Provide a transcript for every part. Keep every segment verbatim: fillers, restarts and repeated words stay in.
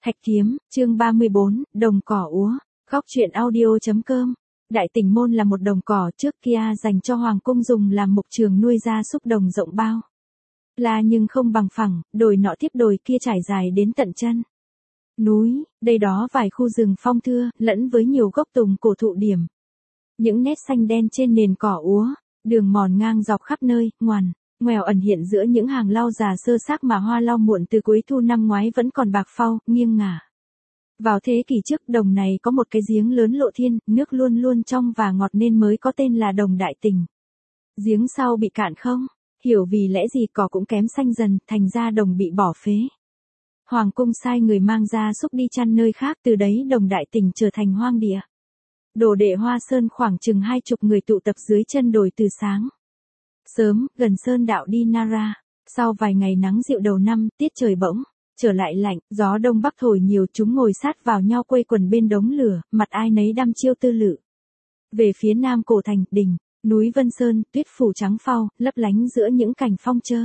Thạch Kiếm, chương ba mươi bốn, đồng cỏ úa, góc truyện audio.com. Đại Tỉnh Môn là một đồng cỏ trước kia dành cho Hoàng cung dùng làm mục trường nuôi gia súc đồng rộng bao. Là nhưng không bằng phẳng, đồi nọ tiếp đồi kia trải dài đến tận chân núi, đây đó vài khu rừng phong thưa, lẫn với nhiều gốc tùng cổ thụ điểm. Những nét xanh đen trên nền cỏ úa, đường mòn ngang dọc khắp nơi, ngoằn, ngoèo ẩn hiện giữa những hàng lau già sơ xác mà hoa lau muộn từ cuối thu năm ngoái vẫn còn bạc phau, nghiêng ngả. Vào thế kỷ trước đồng này có một cái giếng lớn lộ thiên, nước luôn luôn trong và ngọt nên mới có tên là đồng Đại Tỉnh. Giếng sau bị cạn không, hiểu vì lẽ gì cỏ cũng kém xanh dần, thành ra đồng bị bỏ phế. Hoàng cung sai người mang gia súc đi chăn nơi khác, từ đấy đồng Đại Tỉnh trở thành hoang địa. Đồ đệ Hoa Sơn khoảng chừng hai chục người tụ tập dưới chân đồi từ sáng sớm, gần sơn đạo đi Nara. Sau vài ngày nắng dịu đầu năm, tiết trời bỗng trở lại lạnh, gió đông bắc thổi nhiều, chúng ngồi sát vào nhau quây quần bên đống lửa, mặt ai nấy đăm chiêu tư lự. Về phía nam cổ thành, đỉnh núi Vân Sơn, tuyết phủ trắng phau, lấp lánh giữa những cành phong trơ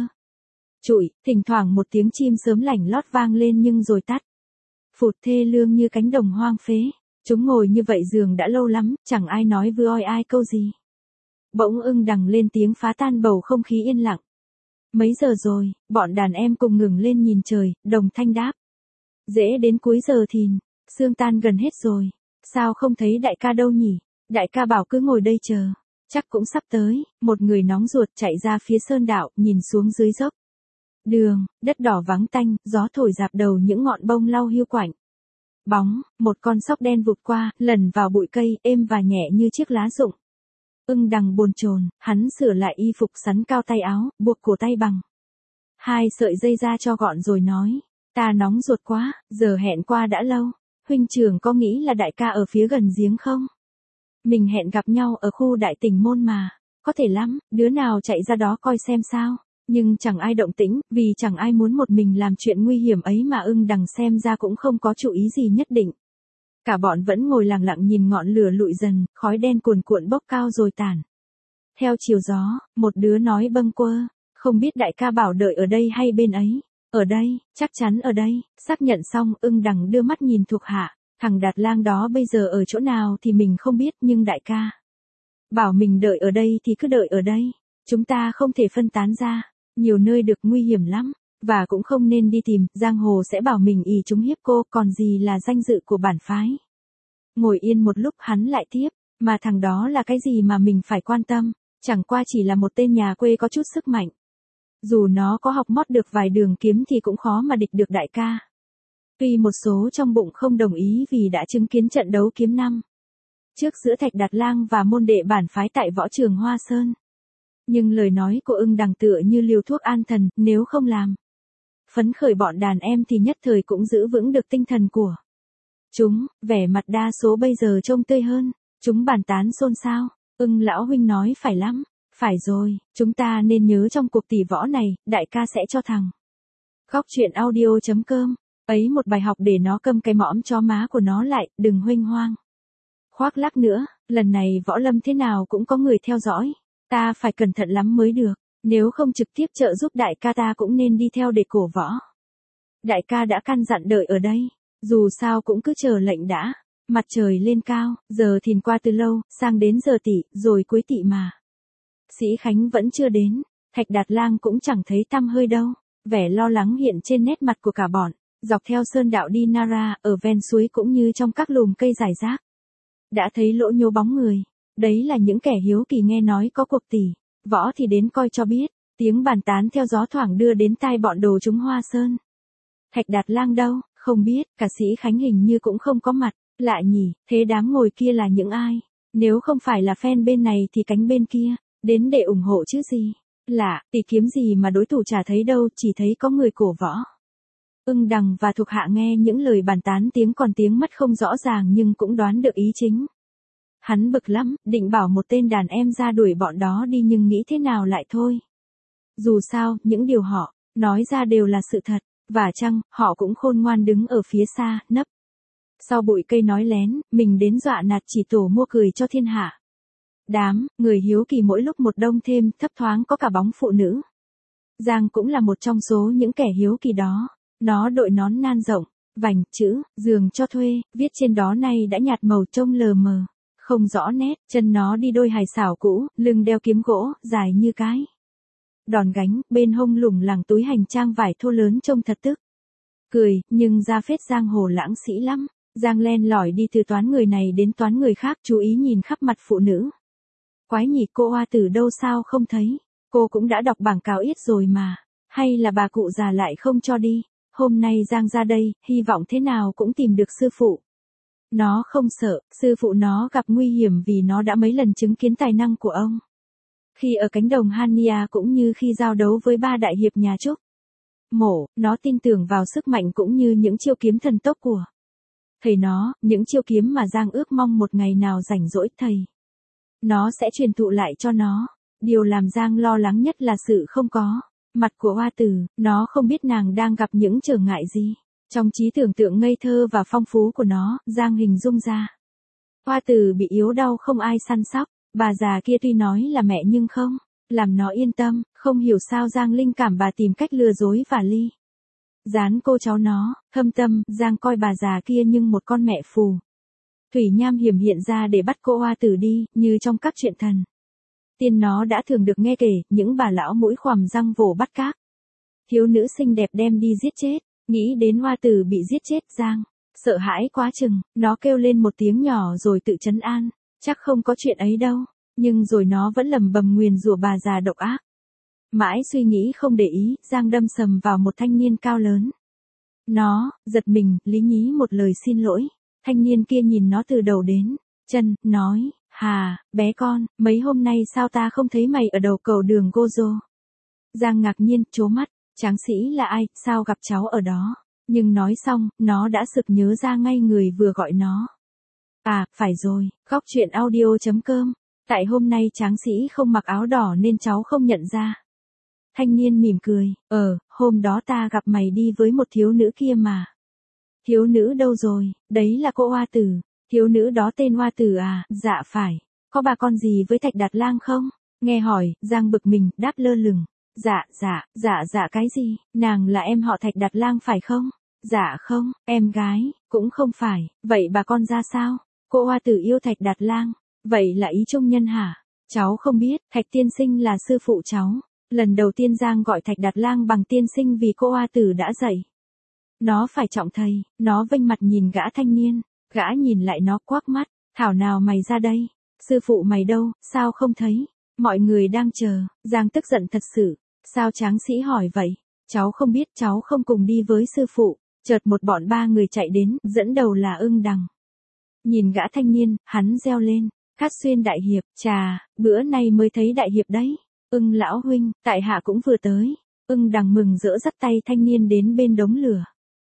trụi, thỉnh thoảng một tiếng chim sớm lảnh lót vang lên nhưng rồi tắt phụt, thê lương như cánh đồng hoang phế. Chúng ngồi như vậy giường đã lâu lắm, chẳng ai nói với oi ai câu gì. Bỗng ưng đằng lên tiếng phá tan bầu không khí yên lặng. Mấy giờ rồi? Bọn đàn em cùng ngừng lên nhìn trời, đồng thanh đáp. Dễ đến cuối giờ thìn, sương tan gần hết rồi. Sao không thấy đại ca đâu nhỉ? Đại ca bảo cứ ngồi đây chờ. Chắc cũng sắp tới. Một người nóng ruột chạy ra phía sơn đạo, nhìn xuống dưới dốc đường, đất đỏ vắng tanh, gió thổi rạp đầu những ngọn bông lau hiu quạnh. Bóng, một con sóc đen vụt qua, lần vào bụi cây, êm và nhẹ như chiếc lá rụng. Ưng đằng bồn chồn, hắn sửa lại y phục sắn cao tay áo, buộc cổ tay bằng hai sợi dây ra cho gọn rồi nói. Ta nóng ruột quá, giờ hẹn qua đã lâu. Huynh trưởng có nghĩ là đại ca ở phía gần giếng không? Mình hẹn gặp nhau ở khu Đại Tỉnh Môn mà. Có thể lắm, đứa nào chạy ra đó coi xem sao. Nhưng chẳng ai động tĩnh, vì chẳng ai muốn một mình làm chuyện nguy hiểm ấy mà ưng đằng xem ra cũng không có chủ ý gì nhất định. Cả bọn vẫn ngồi lặng lặng nhìn ngọn lửa lụi dần, khói đen cuồn cuộn bốc cao rồi tàn theo chiều gió. Một đứa nói bâng quơ, không biết đại ca bảo đợi ở đây hay bên ấy. Ở đây, chắc chắn ở đây. Xác nhận xong, ưng đằng đưa mắt nhìn thuộc hạ. Thằng Đạt Lang đó bây giờ ở chỗ nào thì mình không biết, nhưng đại ca bảo mình đợi ở đây thì cứ đợi ở đây. Chúng ta không thể phân tán ra, nhiều nơi được nguy hiểm lắm, và cũng không nên đi tìm, giang hồ sẽ bảo mình ỷ chúng hiếp cô, còn gì là danh dự của bản phái. Ngồi yên một lúc hắn lại tiếp, mà thằng đó là cái gì mà mình phải quan tâm, chẳng qua chỉ là một tên nhà quê có chút sức mạnh. Dù nó có học mót được vài đường kiếm thì cũng khó mà địch được đại ca. Tuy một số trong bụng không đồng ý vì đã chứng kiến trận đấu kiếm năm trước giữa Thạch Đạt Lang và môn đệ bản phái tại võ trường Hoa Sơn. Nhưng lời nói của ưng đằng tựa như liều thuốc an thần, nếu không làm phấn khởi bọn đàn em thì nhất thời cũng giữ vững được tinh thần của chúng. Vẻ mặt đa số bây giờ trông tươi hơn. Chúng bàn tán xôn xao. Ưng lão huynh nói phải lắm. Phải rồi, chúng ta nên nhớ trong cuộc tỷ võ này, đại ca sẽ cho thằng góc truyện audio.com ấy một bài học để nó câm cái mõm chó má của nó lại, đừng huênh hoang khoác lác nữa. Lần này võ lâm thế nào cũng có người theo dõi. Ta phải cẩn thận lắm mới được, nếu không trực tiếp trợ giúp đại ca ta cũng nên đi theo để cổ võ. Đại ca đã căn dặn đợi ở đây, dù sao cũng cứ chờ lệnh đã. Mặt trời lên cao, giờ thìn qua từ lâu, sang đến giờ tỵ, rồi cuối tỵ mà Sĩ Khánh vẫn chưa đến, Thạch Đạt Lang cũng chẳng thấy tăm hơi đâu. Vẻ lo lắng hiện trên nét mặt của cả bọn, dọc theo sơn đạo đi Nara, ở ven suối cũng như trong các lùm cây rải rác. Đã thấy lỗ nhố bóng người. Đấy là những kẻ hiếu kỳ nghe nói có cuộc tỷ võ thì đến coi cho biết. Tiếng bàn tán theo gió thoảng đưa đến tai bọn đồ chúng Hoa Sơn. Thạch Đạt Lang đâu, không biết, cả Sĩ Khánh hình như cũng không có mặt. Lạ nhỉ, thế đám ngồi kia là những ai? Nếu không phải là fan bên này thì cánh bên kia, đến để ủng hộ chứ gì. Lạ, tỷ kiếm gì mà đối thủ chả thấy đâu, chỉ thấy có người cổ võ. Ưng đằng và thuộc hạ nghe những lời bàn tán tiếng còn tiếng mất không rõ ràng nhưng cũng đoán được ý chính. Hắn bực lắm, định bảo một tên đàn em ra đuổi bọn đó đi nhưng nghĩ thế nào lại thôi. Dù sao, những điều họ nói ra đều là sự thật, và chăng, họ cũng khôn ngoan đứng ở phía xa, nấp sau bụi cây nói lén, mình đến dọa nạt chỉ tổ mua cười cho thiên hạ. Đám người hiếu kỳ mỗi lúc một đông thêm, thấp thoáng có cả bóng phụ nữ. Giang cũng là một trong số những kẻ hiếu kỳ đó. Nó đội nón nan rộng, vành, chữ, giường cho thuê, viết trên đó nay đã nhạt màu trông lờ mờ, không rõ nét, chân nó đi đôi hài xảo cũ, lưng đeo kiếm gỗ, dài như cái đòn gánh, bên hông lủng lẳng túi hành trang vải thô lớn trông thật tức. Cười, nhưng ra phết giang hồ lãng sĩ lắm. Giang len lỏi đi từ toán người này đến toán người khác, chú ý nhìn khắp mặt phụ nữ. Quái nhỉ, cô Hoa Tử đâu sao không thấy? Cô cũng đã đọc bảng cáo yết rồi mà. Hay là bà cụ già lại không cho đi? Hôm nay Giang ra đây, hy vọng thế nào cũng tìm được sư phụ. Nó không sợ, sư phụ nó gặp nguy hiểm vì nó đã mấy lần chứng kiến tài năng của ông. Khi ở cánh đồng Hania cũng như khi giao đấu với ba đại hiệp nhà Trúc Mổ, nó tin tưởng vào sức mạnh cũng như những chiêu kiếm thần tốc của thầy nó, những chiêu kiếm mà Giang ước mong một ngày nào rảnh rỗi thầy nó sẽ truyền thụ lại cho nó. Điều làm Giang lo lắng nhất là sự không có mặt của Hoa Tử, nó không biết nàng đang gặp những trở ngại gì. Trong trí tưởng tượng ngây thơ và phong phú của nó, Giang hình dung ra Hoa Tử bị yếu đau không ai săn sóc, bà già kia tuy nói là mẹ nhưng không làm nó yên tâm. Không hiểu sao Giang linh cảm bà tìm cách lừa dối và ly gián cô cháu nó. Thâm tâm, Giang coi bà già kia như một con mẹ phù thủy nham hiểm hiện ra để bắt cô Hoa Tử đi, như trong các truyện thần tiên nó đã thường được nghe kể, những bà lão mũi khoằm răng vồ bắt các thiếu nữ xinh đẹp đem đi giết chết. Nghĩ đến Hoa Tử bị giết chết, Giang sợ hãi quá chừng, nó kêu lên một tiếng nhỏ rồi tự trấn an, chắc không có chuyện ấy đâu. Nhưng rồi nó vẫn lầm bầm nguyền rủa bà già độc ác. Mãi suy nghĩ không để ý, Giang đâm sầm vào một thanh niên cao lớn. Nó giật mình, lý nhí một lời xin lỗi. Thanh niên kia nhìn nó từ đầu đến chân, nói, hà, bé con, mấy hôm nay sao ta không thấy mày ở đầu cầu đường Gozo? Giang ngạc nhiên, trố mắt, tráng sĩ là ai, sao gặp cháu ở đó? Nhưng nói xong, nó đã sực nhớ ra ngay người vừa gọi nó. À, phải rồi, Góc Truyện Audio chấm com. Tại hôm nay tráng sĩ không mặc áo đỏ nên cháu không nhận ra. Thanh niên mỉm cười, ờ, hôm đó ta gặp mày đi với một thiếu nữ kia mà. Thiếu nữ đâu rồi? Đấy là cô Hoa Tử. Thiếu nữ đó tên Hoa Tử à? Dạ phải. Có bà con gì với Thạch Đạt Lang không? Nghe hỏi, Giang bực mình, đáp lơ lửng. Dạ, dạ, dạ dạ cái gì? Nàng là em họ Thạch Đạt Lang phải không? Dạ không, em gái, cũng không phải. Vậy bà con ra sao? Cô Hoa Tử yêu Thạch Đạt Lang. Vậy là ý trung nhân hả? Cháu không biết, Thạch tiên sinh là sư phụ cháu. Lần đầu tiên Giang gọi Thạch Đạt Lang bằng tiên sinh vì cô Hoa Tử đã dạy nó phải trọng thầy. Nó vênh mặt nhìn gã thanh niên, gã nhìn lại nó quắc mắt, thảo nào mày ra đây? Sư phụ mày đâu, sao không thấy? Mọi người đang chờ. Giang tức giận thật sự. Sao tráng sĩ hỏi vậy? Cháu không biết, cháu không cùng đi với sư phụ. Chợt một bọn ba người chạy đến, dẫn đầu là Ưng Đằng. Nhìn gã thanh niên, hắn reo lên, Cát Xuyên đại hiệp, chà, bữa nay mới thấy đại hiệp đấy. Ưng lão huynh, tại hạ cũng vừa tới. Ưng Đằng mừng rỡ dắt tay thanh niên đến bên đống lửa.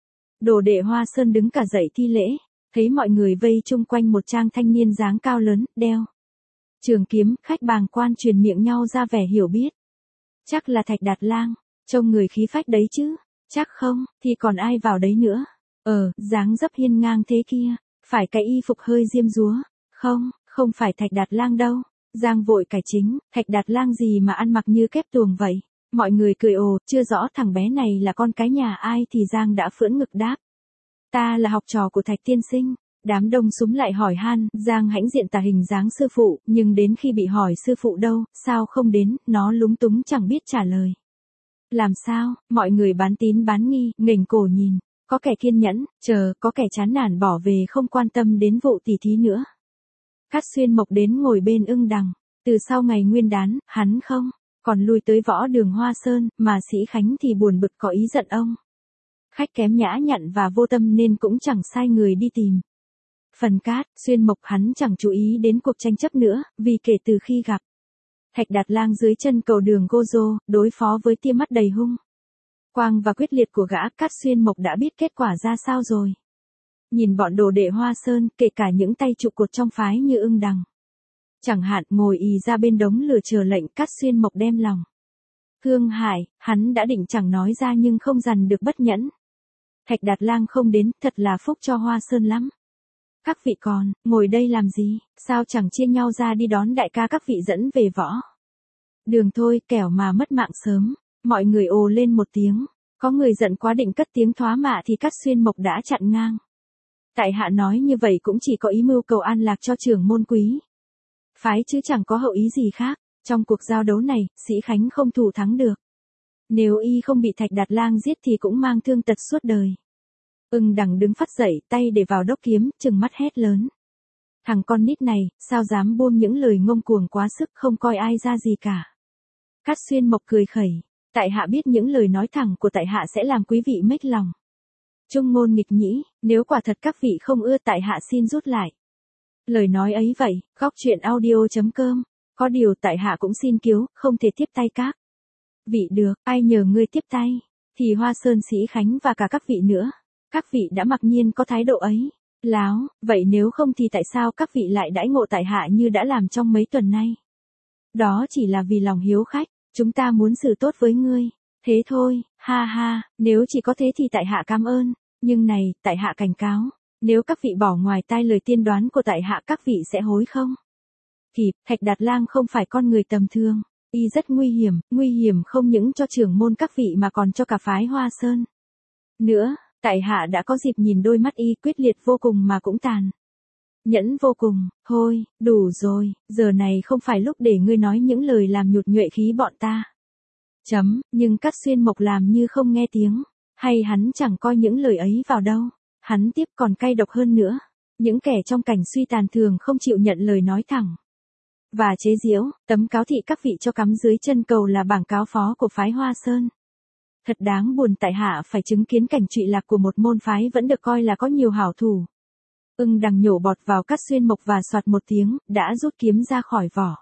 Đồ đệ Hoa Sơn đứng cả dậy thi lễ, thấy mọi người vây chung quanh một trang thanh niên dáng cao lớn, đeo trường kiếm, khách bàng quan truyền miệng nhau ra vẻ hiểu biết. Chắc là Thạch Đạt Lang, trông người khí phách đấy chứ. Chắc không, thì còn ai vào đấy nữa. Ờ, dáng dấp hiên ngang thế kia, phải cái y phục hơi diêm dúa. Không, không phải Thạch Đạt Lang đâu. Giang vội cải chính, Thạch Đạt Lang gì mà ăn mặc như kép tuồng vậy? Mọi người cười ồ, chưa rõ thằng bé này là con cái nhà ai thì Giang đã phưỡng ngực đáp. Ta là học trò của Thạch tiên sinh. Đám đông súng lại hỏi han, Giang hãnh diện tả hình dáng sư phụ, nhưng đến khi bị hỏi sư phụ đâu, sao không đến, nó lúng túng chẳng biết trả lời. Làm sao, mọi người bán tín bán nghi, nghềnh cổ nhìn, có kẻ kiên nhẫn, chờ, có kẻ chán nản bỏ về không quan tâm đến vụ tỉ thí nữa. Cát Xuyên Mộc đến ngồi bên Ưng Đằng, từ sau ngày nguyên đán, hắn không còn lui tới võ đường Hoa Sơn, mà Sĩ Khánh thì buồn bực có ý giận ông. Khách kém nhã nhặn và vô tâm nên cũng chẳng sai người đi tìm. Phần Cát Xuyên Mộc hắn chẳng chú ý đến cuộc tranh chấp nữa, vì kể từ khi gặp Thạch Đạt Lang dưới chân cầu đường Gozo, đối phó với tia mắt đầy hung quang và quyết liệt của gã, Cát Xuyên Mộc đã biết kết quả ra sao rồi. Nhìn bọn đồ đệ Hoa Sơn, kể cả những tay trụ cột trong phái như Ưng Đằng chẳng hạn, ngồi ì ra bên đống lửa chờ lệnh, Cát Xuyên Mộc đem lòng thương hại, hắn đã định chẳng nói ra nhưng không dằn được bất nhẫn. Thạch Đạt Lang không đến, thật là phúc cho Hoa Sơn lắm. Các vị còn, ngồi đây làm gì, sao chẳng chia nhau ra đi đón đại ca các vị dẫn về võ đường thôi, kẻo mà mất mạng sớm. Mọi người ồ lên một tiếng, Có người giận quá định cất tiếng thoá mạ thì Cát Xuyên Mộc đã chặn ngang. Tại hạ nói như vậy cũng chỉ có ý mưu cầu an lạc cho trưởng môn quý phái chứ chẳng có hậu ý gì khác. Trong cuộc giao đấu này, Sĩ Khánh không thủ thắng được. Nếu y không bị Thạch Đạt Lang giết thì cũng mang thương tật suốt đời. Ưng Đằng đứng phắt dậy, tay để vào đốc kiếm, trừng mắt hét lớn. Thằng con nít này, sao dám buông những lời ngông cuồng quá sức, không coi ai ra gì cả. Cát Xuyên Mộc cười khẩy. Tại hạ biết những lời nói thẳng của tại hạ sẽ làm quý vị mếch lòng. Trung ngôn nghịch nhĩ, nếu quả thật các vị không ưa tại hạ xin rút lại. Lời nói ấy vậy, góc truyện audio.com. Có điều tại hạ cũng xin kiếu, không thể tiếp tay các vị được, ai nhờ ngươi tiếp tay, thì Hoa Sơn Sĩ Khánh và cả các vị nữa. Các vị đã mặc nhiên có thái độ ấy. Láo, vậy nếu không thì tại sao các vị lại đãi ngộ tại hạ như đã làm trong mấy tuần nay? Đó chỉ là vì lòng hiếu khách, chúng ta muốn xử tốt với ngươi. Thế thôi, ha ha, nếu chỉ có thế thì tại hạ cảm ơn. Nhưng này, tại hạ cảnh cáo, nếu các vị bỏ ngoài tai lời tiên đoán của tại hạ các vị sẽ hối không? Kịp, Thạch Đạt Lang không phải con người tầm thường, y rất nguy hiểm, nguy hiểm không những cho trưởng môn các vị mà còn cho cả phái Hoa Sơn. Nữa, tại hạ đã có dịp nhìn đôi mắt y quyết liệt vô cùng mà cũng tàn nhẫn vô cùng. Thôi, đủ rồi, giờ này không phải lúc để ngươi nói những lời làm nhụt nhuệ khí bọn ta. Chấm, nhưng Cát Xuyên Mộc làm như không nghe tiếng, hay hắn chẳng coi những lời ấy vào đâu. Hắn tiếp còn cay độc hơn nữa. Những kẻ trong cảnh suy tàn thường không chịu nhận lời nói thẳng và chế giễu, tấm cáo thị các vị cho cắm dưới chân cầu là bảng cáo phó của phái Hoa Sơn. Thật đáng buồn tại hạ phải chứng kiến cảnh trụy lạc của một môn phái vẫn được coi là có nhiều hảo thủ. Ưng Đằng nhổ bọt vào Cát Xuyên Mộc và soạt một tiếng, đã rút kiếm ra khỏi vỏ.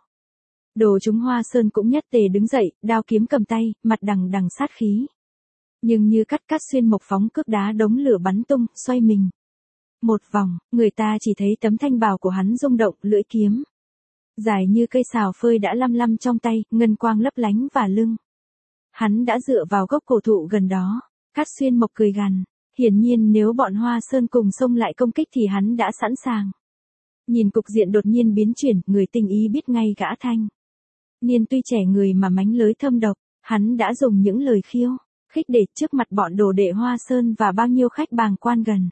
Đồ chúng Hoa Sơn cũng nhất tề đứng dậy, đao kiếm cầm tay, mặt đằng đằng sát khí. Nhưng như cắt Cát Xuyên Mộc phóng cước đá đống lửa bắn tung, xoay mình. Một vòng, người ta chỉ thấy tấm thanh bào của hắn rung động, lưỡi kiếm dài như cây sào phơi đã lăm lăm trong tay, ngân quang lấp lánh và lưng. Hắn đã dựa vào gốc cổ thụ gần đó. Cát Xuyên Mộc cười gằn. Hiển nhiên nếu bọn Hoa Sơn cùng xông lại công kích thì hắn đã sẵn sàng. Nhìn cục diện đột nhiên biến chuyển, người tinh ý biết ngay gã thanh niên tuy trẻ người mà mánh lới thâm độc, hắn đã dùng những lời khiêu khích để trước mặt bọn đồ đệ Hoa Sơn và bao nhiêu khách bàng quan gần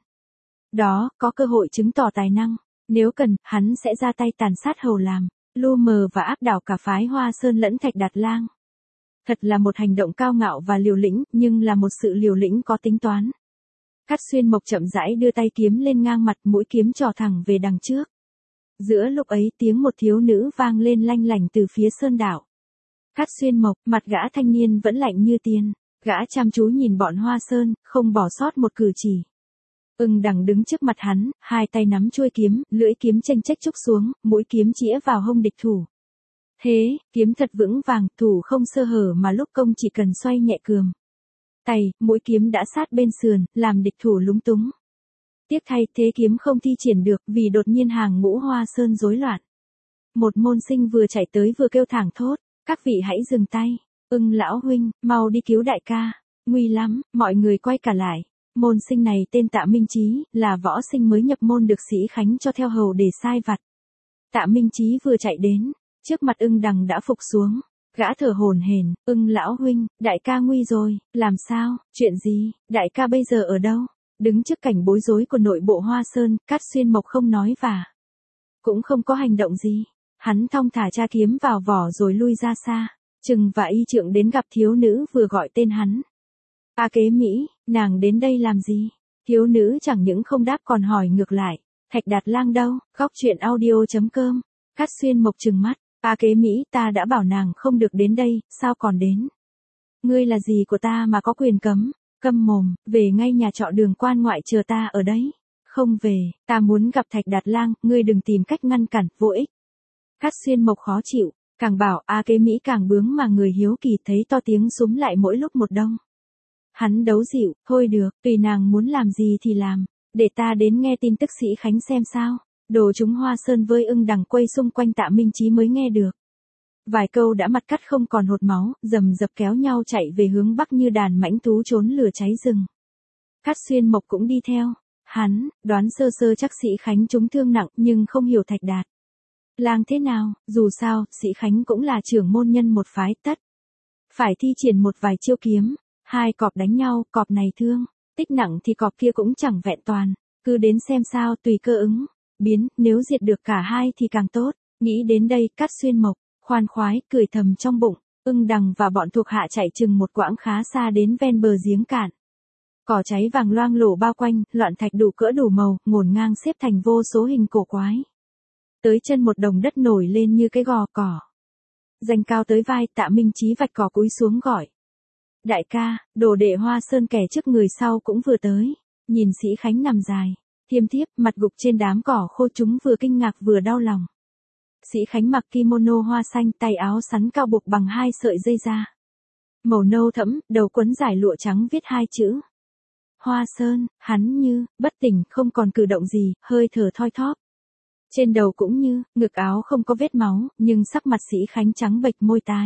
đó, có cơ hội chứng tỏ tài năng. Nếu cần, hắn sẽ ra tay tàn sát hầu làm, lu mờ và áp đảo cả phái Hoa Sơn lẫn Thạch Đạt Lang. Thật là một hành động cao ngạo và liều lĩnh, nhưng là một sự liều lĩnh có tính toán. Cát Xuyên Mộc chậm rãi đưa tay kiếm lên ngang mặt, mũi kiếm trỏ thẳng về đằng trước. Giữa lúc ấy tiếng một thiếu nữ vang lên lanh lảnh từ phía sơn đạo. Cát Xuyên Mộc, mặt gã thanh niên vẫn lạnh như tiền. Gã chăm chú nhìn bọn Hoa Sơn, không bỏ sót một cử chỉ. Ưng Đằng đứng trước mặt hắn, hai tay nắm chuôi kiếm, lưỡi kiếm chênh chách trúc xuống, mũi kiếm chĩa vào hông địch thủ. Thế, kiếm thật vững vàng, thủ không sơ hở mà lúc công chỉ cần xoay nhẹ cườm tay, mũi kiếm đã sát bên sườn, làm địch thủ lúng túng. Tiếc thay, thế kiếm không thi triển được, vì đột nhiên hàng ngũ Hoa Sơn rối loạn. Một môn sinh vừa chạy tới vừa kêu thảng thốt, các vị hãy dừng tay. Ưng lão huynh, mau đi cứu đại ca. Nguy lắm, mọi người quay cả lại. Môn sinh này tên Tạ Minh Chí, là võ sinh mới nhập môn được Sĩ Khánh cho theo hầu để sai vặt. Tạ Minh Chí vừa chạy đến, trước mặt Ưng Đằng đã phục xuống. Gã thở hổn hển, Ưng lão huynh, đại ca nguy rồi, làm sao, chuyện gì, đại ca bây giờ ở đâu? Đứng trước cảnh bối rối của nội bộ Hoa Sơn, Cát Xuyên Mộc không nói và cũng không có hành động gì. Hắn thong thả tra kiếm vào vỏ rồi lui ra xa. Trừng và Y Trượng đến gặp thiếu nữ vừa gọi tên hắn. A Kế Mỹ, nàng đến đây làm gì? Thiếu nữ chẳng những không đáp còn hỏi ngược lại. Thạch Đạt Lang đâu? Góc truyện audio.com. Cát Xuyên Mộc trừng mắt. A Kế Mỹ, ta đã bảo nàng không được đến đây, sao còn đến? Ngươi là gì của ta mà có quyền cấm? Câm mồm, về ngay nhà trọ Đường Quan ngoại chờ ta ở đấy. Không về, ta muốn gặp Thạch Đạt Lang, ngươi đừng tìm cách ngăn cản, vô ích. Cát Xuyên Mộc khó chịu, càng bảo A Kế Mỹ càng bướng mà người hiếu kỳ thấy to tiếng súm lại mỗi lúc một đông. Hắn đấu dịu, thôi được, tùy nàng muốn làm gì thì làm, để ta đến nghe tin tức Sĩ Khánh xem sao. Đồ chúng Hoa Sơn với Ưng Đằng quay xung quanh Tạ Minh Chí mới nghe được. Vài câu đã mặt cắt không còn hột máu, rầm rập kéo nhau chạy về hướng bắc như đàn mãnh thú trốn lửa cháy rừng. Cát Xuyên Mộc cũng đi theo. Hắn, đoán sơ sơ chắc Sĩ Khánh trúng thương nặng nhưng không hiểu Thạch Đạt Lang thế nào, dù sao, Sĩ Khánh cũng là trưởng môn nhân một phái tất. Phải thi triển một vài chiêu kiếm. Hai cọp đánh nhau, cọp này thương, tích nặng thì cọp kia cũng chẳng vẹn toàn, cứ đến xem sao tùy cơ ứng, biến, nếu diệt được cả hai thì càng tốt. Nghĩ đến đây, Cát Xuyên Mộc, khoan khoái, cười thầm trong bụng, Ưng Đằng và bọn thuộc hạ chạy chừng một quãng khá xa đến ven bờ giếng cạn. Cỏ cháy vàng loang lổ bao quanh, loạn thạch đủ cỡ đủ màu, ngổn ngang xếp thành vô số hình cổ quái. Tới chân một đồng đất nổi lên như cái gò cỏ. Dành cao tới vai, Tạ Minh Chí vạch cỏ cúi xuống gọi. Đại ca, đồ đệ Hoa Sơn kẻ trước người sau cũng vừa tới. Nhìn Sĩ Khánh nằm dài, thiêm thiếp, mặt gục trên đám cỏ khô, chúng vừa kinh ngạc vừa đau lòng. Sĩ Khánh mặc kimono hoa xanh, tay áo sắn cao buộc bằng hai sợi dây da. Màu nâu thẫm, đầu quấn giải lụa trắng viết hai chữ. Hoa Sơn. Hắn như, bất tỉnh, không còn cử động gì, hơi thở thoi thóp. Trên đầu cũng như, ngực áo không có vết máu, nhưng sắc mặt Sĩ Khánh trắng bệch, môi tái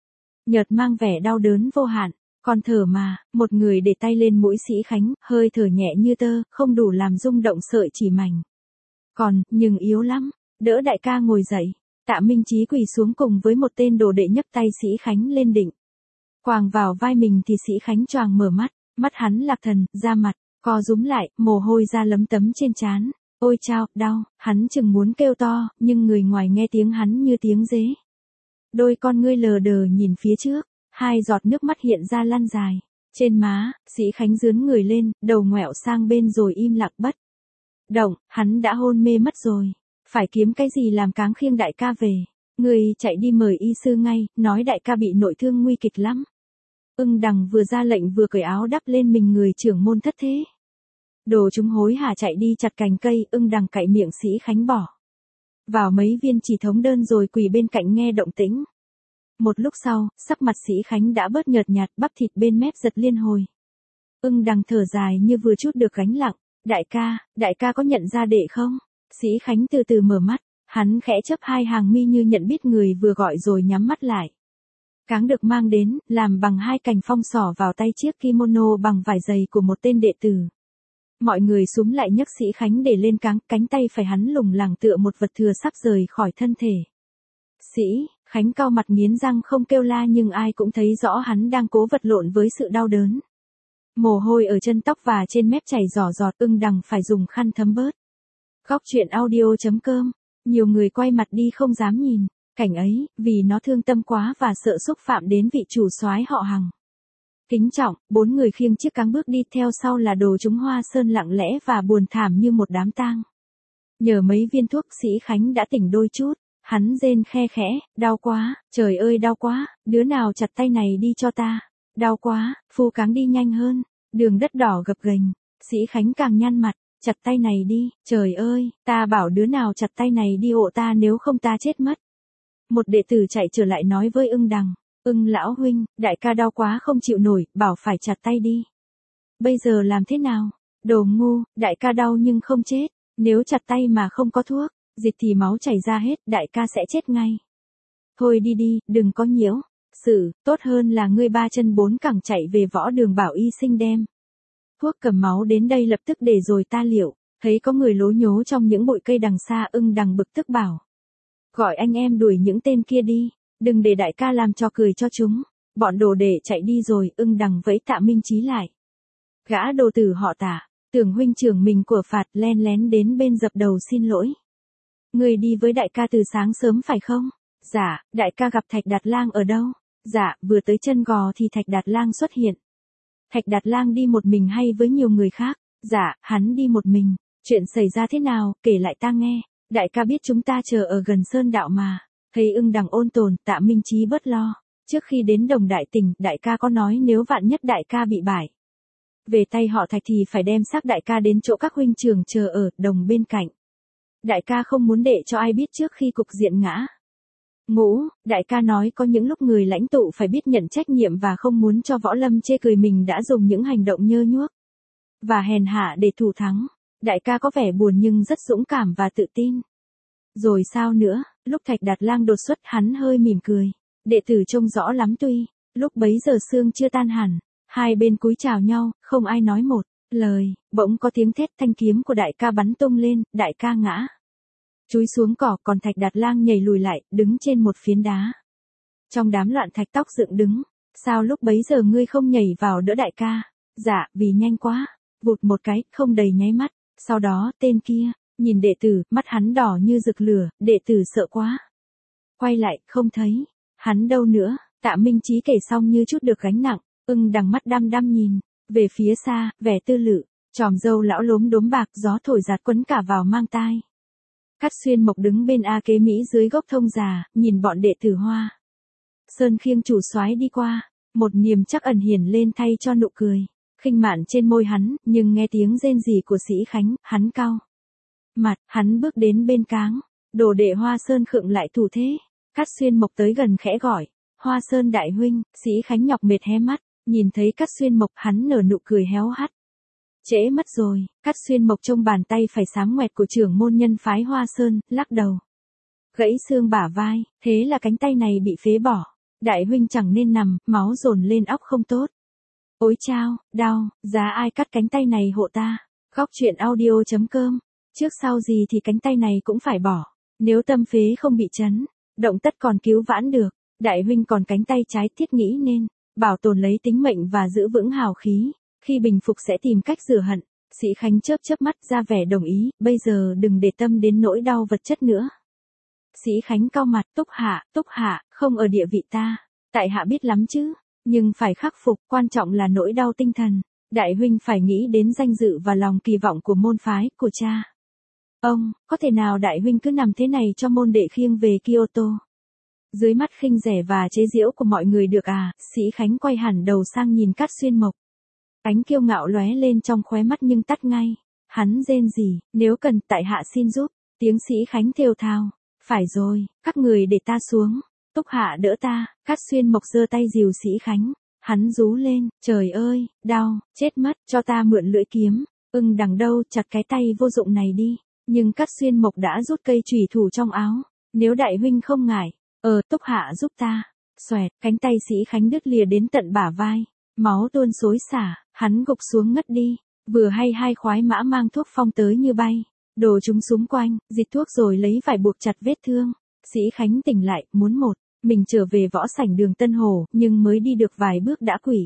nhợt mang vẻ đau đớn vô hạn. Còn thở mà, một người để tay lên mũi Sĩ Khánh, hơi thở nhẹ như tơ, không đủ làm rung động sợi chỉ mảnh. Còn, nhưng yếu lắm, đỡ đại ca ngồi dậy. Tạ Minh Chí quỳ xuống cùng với một tên đồ đệ nhấc tay Sĩ Khánh lên định. Quàng vào vai mình thì Sĩ Khánh choàng mở mắt, mắt hắn lạc thần, da mặt, co rúm lại, mồ hôi ra lấm tấm trên trán. Ôi chao, đau, hắn chừng muốn kêu to, nhưng người ngoài nghe tiếng hắn như tiếng dế. Đôi con ngươi lờ đờ nhìn phía trước, hai giọt nước mắt hiện ra lăn dài. Trên má, Sĩ Khánh dướn người lên, đầu ngoẹo sang bên rồi im lặng bất động, hắn đã hôn mê mất rồi. Phải kiếm cái gì làm cáng khiêng đại ca về. Người chạy đi mời y sư ngay, nói đại ca bị nội thương nguy kịch lắm. Ưng Đằng vừa ra lệnh vừa cởi áo đắp lên mình người trưởng môn thất thế. Đồ chúng hối hả chạy đi chặt cành cây, Ưng Đằng cạy miệng Sĩ Khánh bỏ vào mấy viên chỉ thống đơn rồi quỳ bên cạnh nghe động tĩnh. Một lúc sau, sắc mặt Sĩ Khánh đã bớt nhợt nhạt, bắp thịt bên mép giật liên hồi. Ưng Đằng thở dài như vừa trút được gánh nặng. Đại ca, đại ca có nhận ra đệ không? Sĩ Khánh từ từ mở mắt, hắn khẽ chớp hai hàng mi như nhận biết người vừa gọi rồi nhắm mắt lại. Cáng được mang đến, làm bằng hai cành phong xỏ vào tay chiếc kimono bằng vải dày của một tên đệ tử. Mọi người xúm lại nhấc Sĩ Khánh để lên cáng, cánh tay phải hắn lủng lẳng tựa một vật thừa sắp rời khỏi thân thể. Sĩ Khánh cau mặt nghiến răng không kêu la, nhưng ai cũng thấy rõ hắn đang cố vật lộn với sự đau đớn. Mồ hôi ở chân tóc và trên mép chảy rỏ giọt, Ưng Đằng phải dùng khăn thấm bớt. Góc truyện audio chấm com. Nhiều người quay mặt đi không dám nhìn cảnh ấy, vì nó thương tâm quá và sợ xúc phạm đến vị chủ soái họ Hằng. Kính trọng, bốn người khiêng chiếc cáng bước đi, theo sau là đồ chúng Hoa Sơn lặng lẽ và buồn thảm như một đám tang. Nhờ mấy viên thuốc, Sĩ Khánh đã tỉnh đôi chút. Hắn rên khe khẽ, đau quá, trời ơi đau quá, đứa nào chặt tay này đi cho ta. Đau quá, phu cáng đi nhanh hơn, đường đất đỏ gập ghềnh. Sĩ Khánh càng nhăn mặt, chặt tay này đi, trời ơi, ta bảo đứa nào chặt tay này đi hộ ta, nếu không ta chết mất. Một đệ tử chạy trở lại nói với Ưng Đằng, Ưng lão huynh, đại ca đau quá không chịu nổi, bảo phải chặt tay đi. Bây giờ làm thế nào? Đồ ngu, đại ca đau nhưng không chết, nếu chặt tay mà không có thuốc, dịch thì máu chảy ra hết, đại ca sẽ chết ngay. Thôi đi đi, đừng có nhiễu. Sự, tốt hơn là ngươi ba chân bốn cẳng chạy về võ đường bảo y sinh đem thuốc cầm máu đến đây lập tức để rồi ta liệu. Thấy có người lố nhố trong những bụi cây đằng xa, Ưng Đằng bực tức bảo. Gọi anh em đuổi những tên kia đi, đừng để đại ca làm cho cười cho chúng. Bọn đồ đệ chạy đi rồi, Ưng Đằng vẫy Tạ Minh Chí lại. Gã đồ tử họ Tạ, tưởng huynh trưởng mình của phạt, len lén đến bên dập đầu xin lỗi. Người đi với đại ca từ sáng sớm phải không? Dạ, đại ca gặp Thạch Đạt Lang ở đâu? Dạ, vừa tới chân gò thì Thạch Đạt Lang xuất hiện. Thạch Đạt Lang đi một mình hay với nhiều người khác? Dạ, hắn đi một mình. Chuyện xảy ra thế nào, kể lại ta nghe. Đại ca biết chúng ta chờ ở gần Sơn Đạo mà. Thấy Ưng Đằng ôn tồn, Tạ Minh Chí bớt lo. Trước khi đến Đồng Đại Tỉnh, đại ca có nói nếu vạn nhất đại ca bị bại về tay họ Thạch thì phải đem xác đại ca đến chỗ các huynh trưởng chờ ở đồng bên cạnh. Đại ca không muốn để cho ai biết trước khi cục diện ngã ngũ. Đại ca nói có những lúc người lãnh tụ phải biết nhận trách nhiệm và không muốn cho Võ Lâm chê cười mình đã dùng những hành động nhơ nhuốc và hèn hạ để thủ thắng. Đại ca có vẻ buồn nhưng rất dũng cảm và tự tin. Rồi sao nữa? Lúc Thạch Đạt Lang đột xuất, hắn hơi mỉm cười. Đệ tử trông rõ lắm tuy. Lúc bấy giờ sương chưa tan hẳn, hai bên cúi chào nhau, không ai nói một lời. Bỗng có tiếng thét, thanh kiếm của đại ca bắn tung lên, đại ca ngã chúi xuống cỏ, còn Thạch Đạt Lang nhảy lùi lại, đứng trên một phiến đá. Trong đám loạn thạch tóc dựng đứng, Sao lúc bấy giờ ngươi không nhảy vào đỡ đại ca? Dạ, vì nhanh quá. Vụt một cái, không đầy nháy mắt. Sau đó, tên kia, nhìn đệ tử, mắt hắn đỏ như rực lửa, đệ tử sợ quá. Quay lại, không thấy. Hắn đâu nữa? Tạ Minh Chí kể xong như chút được gánh nặng, ưng đằng mắt đăm đăm nhìn. Về phía xa, vẻ tư lự, tròm râu lão lốm đốm bạc, gió thổi giạt quấn cả vào mang tai. Cát Xuyên Mộc đứng bên A Kế Mỹ dưới gốc thông già, nhìn bọn đệ tử Hoa Sơn khiêng chủ soái đi qua, một niềm chắc ẩn hiển lên thay cho nụ cười, khinh mạn trên môi hắn, nhưng nghe tiếng rên rỉ của Sĩ Khánh, hắn cau mặt, hắn bước đến bên cáng, đồ đệ Hoa Sơn khựng lại thủ thế. Cát Xuyên Mộc tới gần khẽ gọi, Hoa Sơn đại huynh. Sĩ Khánh nhọc mệt hé mắt, nhìn thấy Cát Xuyên Mộc, hắn nở nụ cười héo hắt. Trễ mất rồi. Cát Xuyên Mộc trông bàn tay phải xám ngoẹt của trưởng môn nhân phái Hoa Sơn, lắc đầu. Gãy xương bả vai, thế là cánh tay này bị phế bỏ. Đại huynh chẳng nên nằm, máu dồn lên óc không tốt. Ôi chao, đau, giá ai cắt cánh tay này hộ ta. Góc truyện audio chấm com. Trước sau gì thì cánh tay này cũng phải bỏ. Nếu tâm phế không bị chấn, động tất còn cứu vãn được. Đại huynh còn cánh tay trái thiết nghĩ nên bảo tồn lấy tính mệnh và giữ vững hào khí. Khi bình phục sẽ tìm cách rửa hận. Sĩ Khánh chớp chớp mắt ra vẻ đồng ý, bây giờ đừng để tâm đến nỗi đau vật chất nữa. Sĩ Khánh cau mặt, Túc Hạ, Túc Hạ, không ở địa vị ta. Tại hạ biết lắm chứ, nhưng phải khắc phục, quan trọng là nỗi đau tinh thần. Đại huynh phải nghĩ đến danh dự và lòng kỳ vọng của môn phái, của cha. Ông, có thể nào đại huynh cứ nằm thế này cho môn đệ khiêng về Kyoto? Dưới mắt khinh rẻ và chế giễu của mọi người được à? Sĩ Khánh quay hẳn đầu sang nhìn Cát Xuyên Mộc. Ánh kiêu ngạo lóe lên trong khóe mắt nhưng tắt ngay. Hắn rên rỉ, nếu cần tại hạ xin giúp. Tiếng Sĩ Khánh thều thào. Phải rồi, các người để ta xuống. Túc Hạ đỡ ta. Cát Xuyên Mộc giơ tay dìu Sĩ Khánh. Hắn rú lên, trời ơi, đau, chết mất, cho ta mượn lưỡi kiếm. Ưng đằng đâu, chặt cái tay vô dụng này đi. Nhưng Cát Xuyên Mộc đã rút cây chùy thủ trong áo. Nếu đại huynh không ngại, ờ, Túc Hạ giúp ta. Xoẹt, cánh tay Sĩ Khánh đứt lìa đến tận bả vai. Máu tuôn xối xả, hắn gục xuống ngất đi. Vừa hay hai khoái mã mang thuốc phong tới như bay. Đồ chúng xung quanh, dịch thuốc rồi lấy vải buộc chặt vết thương. Sĩ Khánh tỉnh lại, muốn một mình trở về võ sảnh đường Tân Hồ, nhưng mới đi được vài bước đã quỵ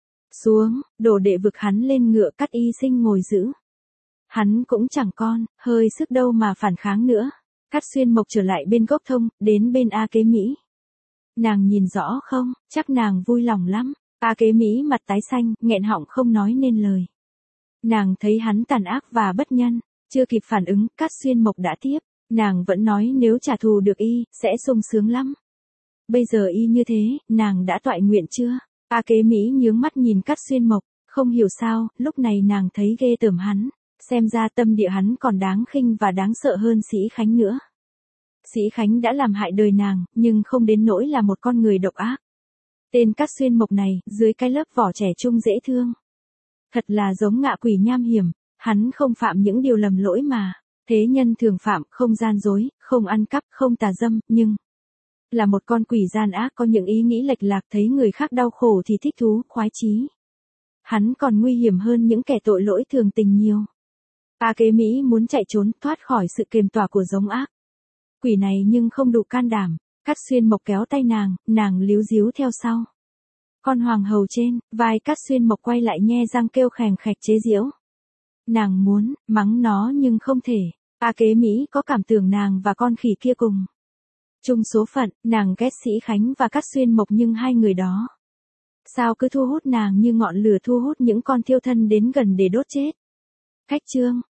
xuống. Đồ đệ vực hắn lên ngựa, Cát Y Sinh ngồi giữ. Hắn cũng chẳng con hơi sức đâu mà phản kháng nữa. Cát Xuyên Mộc trở lại bên gốc thông, đến bên A Kế Mỹ. Nàng nhìn rõ không? Chắc nàng vui lòng lắm. A Kế Mỹ mặt tái xanh, nghẹn họng không nói nên lời. Nàng thấy hắn tàn ác và bất nhân. Chưa kịp phản ứng, Cát Xuyên Mộc đã tiếp. Nàng vẫn nói nếu trả thù được y, sẽ sung sướng lắm. Bây giờ y như thế, nàng đã toại nguyện chưa? A Kế Mỹ nhướng mắt nhìn Cát Xuyên Mộc, không hiểu sao, lúc này nàng thấy ghê tởm hắn. Xem ra tâm địa hắn còn đáng khinh và đáng sợ hơn Sĩ Khánh nữa. Sĩ Khánh đã làm hại đời nàng, nhưng không đến nỗi là một con người độc ác. Tên Cát Xuyên Mộc này, dưới cái lớp vỏ trẻ trung dễ thương. Thật là giống ngạ quỷ nham hiểm. Hắn không phạm những điều lầm lỗi mà thế nhân thường phạm, không gian dối, không ăn cắp, không tà dâm, nhưng là một con quỷ gian ác có những ý nghĩ lệch lạc, thấy người khác đau khổ thì thích thú, khoái chí. Hắn còn nguy hiểm hơn những kẻ tội lỗi thường tình nhiều. A Kế Mỹ muốn chạy trốn, thoát khỏi sự kềm tỏa của giống ác quỷ này nhưng không đủ can đảm. Cát Xuyên Mộc kéo tay nàng, nàng líu díu theo sau. Con hoàng hầu trên vai Cát Xuyên Mộc quay lại nhe răng kêu khèng khạch chế giễu. Nàng muốn mắng nó nhưng không thể. A Kế Mỹ có cảm tưởng nàng và con khỉ kia cùng chung số phận. Nàng ghét Sĩ Khánh và Cát Xuyên Mộc, nhưng hai người đó sao cứ thu hút nàng như ngọn lửa thu hút những con thiêu thân đến gần để đốt chết. Khách chương.